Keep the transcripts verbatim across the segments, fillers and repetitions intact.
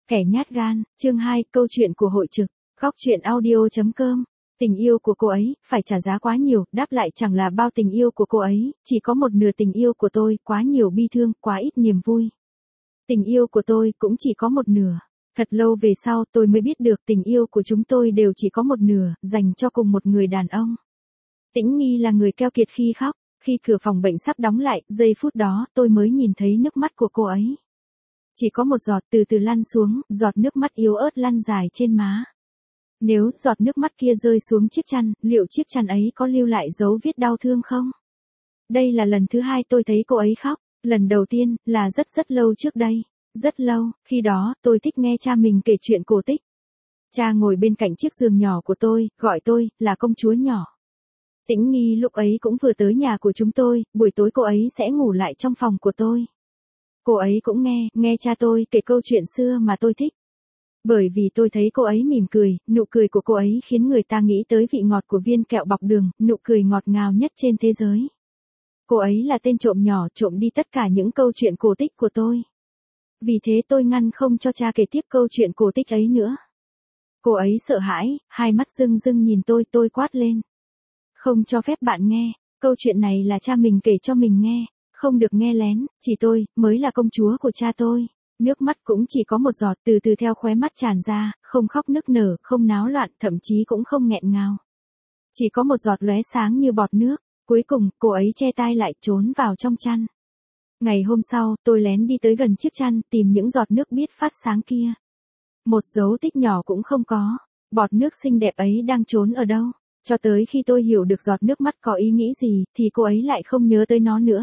Kẻ nhát gan, chương hai, câu chuyện của hội trực, góc truyện audio chấm com. Tình yêu của cô ấy, phải trả giá quá nhiều, đáp lại chẳng là bao tình yêu của cô ấy, chỉ có một nửa tình yêu của tôi, quá nhiều bi thương, quá ít niềm vui. Tình yêu của tôi cũng chỉ có một nửa. Thật lâu về sau tôi mới biết được tình yêu của chúng tôi đều chỉ có một nửa, dành cho cùng một người đàn ông. Tĩnh Nghi là người keo kiệt khi khóc, khi cửa phòng bệnh sắp đóng lại, giây phút đó tôi mới nhìn thấy nước mắt của cô ấy. Chỉ có một giọt từ từ lăn xuống, giọt nước mắt yếu ớt lăn dài trên má. Nếu giọt nước mắt kia rơi xuống chiếc chăn, liệu chiếc chăn ấy có lưu lại dấu vết đau thương không? Đây là lần thứ hai tôi thấy cô ấy khóc, lần đầu tiên là rất rất lâu trước đây. Rất lâu, khi đó tôi thích nghe cha mình kể chuyện cổ tích. Cha ngồi bên cạnh chiếc giường nhỏ của tôi, gọi tôi là công chúa nhỏ. Tĩnh Nghi lúc ấy cũng vừa tới nhà của chúng tôi, buổi tối cô ấy sẽ ngủ lại trong phòng của tôi. Cô ấy cũng nghe, nghe cha tôi kể câu chuyện xưa mà tôi thích. Bởi vì tôi thấy cô ấy mỉm cười, nụ cười của cô ấy khiến người ta nghĩ tới vị ngọt của viên kẹo bọc đường, nụ cười ngọt ngào nhất trên thế giới. Cô ấy là tên trộm nhỏ, trộm đi tất cả những câu chuyện cổ tích của tôi. Vì thế tôi ngăn không cho cha kể tiếp câu chuyện cổ tích ấy nữa. Cô ấy sợ hãi, hai mắt rưng rưng nhìn tôi, tôi quát lên. Không cho phép bạn nghe, câu chuyện này là cha mình kể cho mình nghe. Không được nghe lén, chỉ tôi, mới là công chúa của cha tôi. Nước mắt cũng chỉ có một giọt từ từ theo khóe mắt tràn ra, không khóc nức nở, không náo loạn, thậm chí cũng không nghẹn ngào. Chỉ có một giọt lóe sáng như bọt nước, cuối cùng, cô ấy che tai lại trốn vào trong chăn. Ngày hôm sau, tôi lén đi tới gần chiếc chăn, tìm những giọt nước biết phát sáng kia. Một dấu tích nhỏ cũng không có, bọt nước xinh đẹp ấy đang trốn ở đâu. Cho tới khi tôi hiểu được giọt nước mắt có ý nghĩ gì, thì cô ấy lại không nhớ tới nó nữa.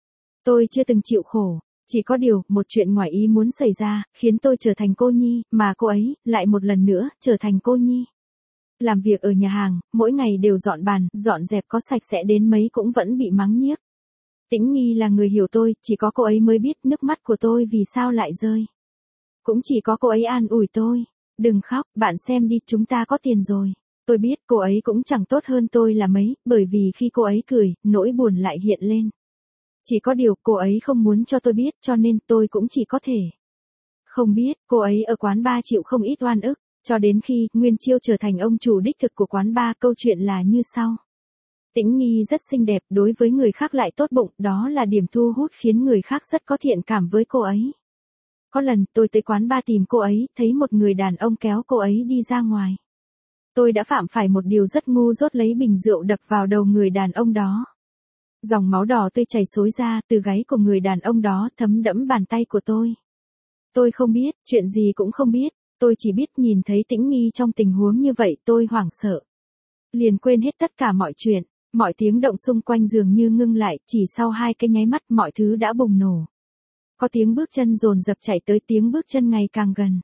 Tôi chưa từng chịu khổ, chỉ có điều, một chuyện ngoài ý muốn xảy ra, khiến tôi trở thành cô nhi, mà cô ấy, lại một lần nữa, trở thành cô nhi. Làm việc ở nhà hàng, mỗi ngày đều dọn bàn, dọn dẹp có sạch sẽ đến mấy cũng vẫn bị mắng nhiếc. Tĩnh Nghi là người hiểu tôi, chỉ có cô ấy mới biết nước mắt của tôi vì sao lại rơi. Cũng chỉ có cô ấy an ủi tôi. Đừng khóc, bạn xem đi, chúng ta có tiền rồi. Tôi biết cô ấy cũng chẳng tốt hơn tôi là mấy, bởi vì khi cô ấy cười, nỗi buồn lại hiện lên. Chỉ có điều cô ấy không muốn cho tôi biết, cho nên tôi cũng chỉ có thể không biết. Cô ấy ở quán bar chịu không ít oan ức, cho đến khi Nguyên Chiêu trở thành ông chủ đích thực của quán bar. Câu chuyện là như sau. Tĩnh Nghi rất xinh đẹp, đối với người khác lại tốt bụng, đó là điểm thu hút khiến người khác rất có thiện cảm với cô ấy. Có lần tôi tới quán bar tìm cô ấy, thấy một người đàn ông kéo cô ấy đi ra ngoài. Tôi đã phạm phải một điều rất ngu dốt, lấy bình rượu đập vào đầu người đàn ông đó. Dòng máu đỏ tươi chảy xối ra từ gáy của người đàn ông đó, thấm đẫm bàn tay của tôi. Tôi không biết, chuyện gì cũng không biết, tôi chỉ biết nhìn thấy Tĩnh Nghi trong tình huống như vậy tôi hoảng sợ. Liền quên hết tất cả mọi chuyện, mọi tiếng động xung quanh dường như ngưng lại, chỉ sau hai cái nháy mắt mọi thứ đã bùng nổ. Có tiếng bước chân dồn dập chạy tới, tiếng bước chân ngày càng gần.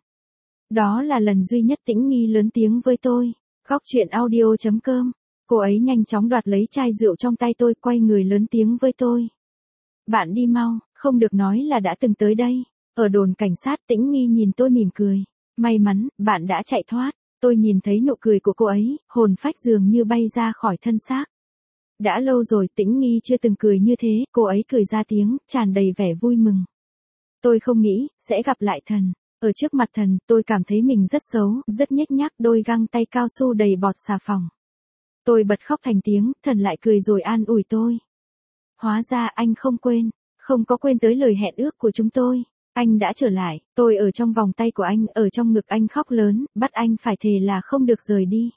Đó là lần duy nhất Tĩnh Nghi lớn tiếng với tôi. Góc truyện audio chấm com. Cô ấy nhanh chóng đoạt lấy chai rượu trong tay tôi, quay người lớn tiếng với tôi. Bạn đi mau, không được nói là đã từng tới đây. Ở đồn cảnh sát. Tĩnh Nghi nhìn tôi mỉm cười. May mắn, bạn đã chạy thoát. Tôi nhìn thấy nụ cười của cô ấy, hồn phách dường như bay ra khỏi thân xác. Đã lâu rồi Tĩnh Nghi chưa từng cười như thế, cô ấy cười ra tiếng, tràn đầy vẻ vui mừng. Tôi không nghĩ, sẽ gặp lại thần. Ở trước mặt thần, tôi cảm thấy mình rất xấu, rất nhếch nhác, đôi găng tay cao su đầy bọt xà phòng. Tôi bật khóc thành tiếng, thần lại cười rồi an ủi tôi. Hóa ra anh không quên, không có quên tới lời hẹn ước của chúng tôi. Anh đã trở lại, tôi ở trong vòng tay của anh, ở trong ngực anh khóc lớn, bắt anh phải thề là không được rời đi.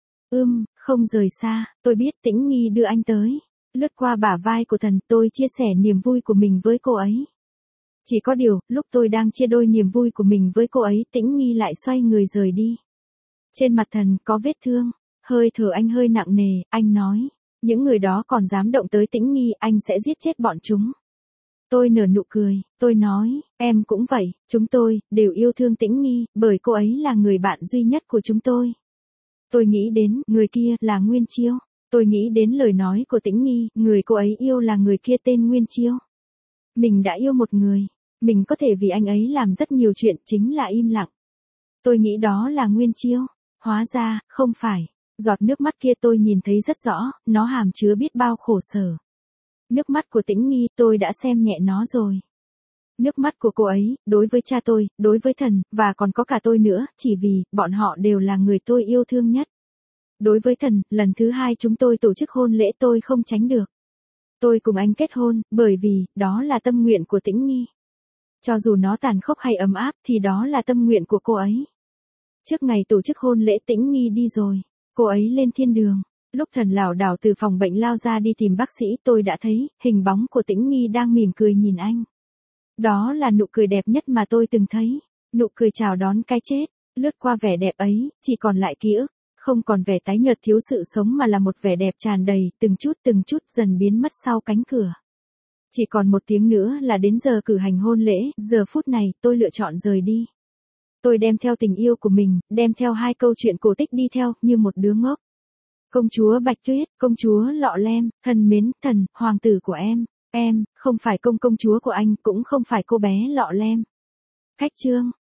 Ưm, không rời xa, tôi biết. Tĩnh Nghi đưa anh tới. Lướt qua bả vai của thần, tôi chia sẻ niềm vui của mình với cô ấy. Chỉ có điều, lúc tôi đang chia đôi niềm vui của mình với cô ấy, Tĩnh Nghi lại xoay người rời đi. Trên mặt thần có vết thương, hơi thở anh hơi nặng nề, anh nói. Những người đó còn dám động tới Tĩnh Nghi, anh sẽ giết chết bọn chúng. Tôi nở nụ cười, tôi nói, em cũng vậy, chúng tôi, đều yêu thương Tĩnh Nghi, bởi cô ấy là người bạn duy nhất của chúng tôi. Tôi nghĩ đến, người kia là Nguyên Chiêu. Tôi nghĩ đến lời nói của Tĩnh Nghi, người cô ấy yêu là người kia tên Nguyên Chiêu. Mình đã yêu một người, mình có thể vì anh ấy làm rất nhiều chuyện, chính là im lặng. Tôi nghĩ đó là Nguyên Chiêu, hóa ra, không phải. Giọt nước mắt kia tôi nhìn thấy rất rõ, nó hàm chứa biết bao khổ sở. Nước mắt của Tĩnh Nghi, tôi đã xem nhẹ nó rồi. Nước mắt của cô ấy, đối với cha tôi, đối với thần, và còn có cả tôi nữa, chỉ vì, bọn họ đều là người tôi yêu thương nhất. Đối với thần, lần thứ hai chúng tôi tổ chức hôn lễ tôi không tránh được. Tôi cùng anh kết hôn, bởi vì, đó là tâm nguyện của Tĩnh Nghi. Cho dù nó tàn khốc hay ấm áp thì đó là tâm nguyện của cô ấy. Trước ngày tổ chức hôn lễ Tĩnh Nghi đi rồi, cô ấy lên thiên đường. Lúc thần lảo đảo từ phòng bệnh lao ra đi tìm bác sĩ tôi đã thấy, hình bóng của Tĩnh Nghi đang mỉm cười nhìn anh. Đó là nụ cười đẹp nhất mà tôi từng thấy. Nụ cười chào đón cái chết. Lướt qua vẻ đẹp ấy, chỉ còn lại ký ức. Không còn vẻ tái nhợt thiếu sự sống mà là một vẻ đẹp tràn đầy, từng chút từng chút dần biến mất sau cánh cửa. Chỉ còn một tiếng nữa là đến giờ cử hành hôn lễ, giờ phút này tôi lựa chọn rời đi. Tôi đem theo tình yêu của mình, đem theo hai câu chuyện cổ tích đi theo, như một đứa ngốc. Công chúa Bạch Tuyết, công chúa Lọ Lem, thân mến, thần, hoàng tử của em, em, không phải công công chúa của anh, cũng không phải cô bé Lọ Lem. Khách chương.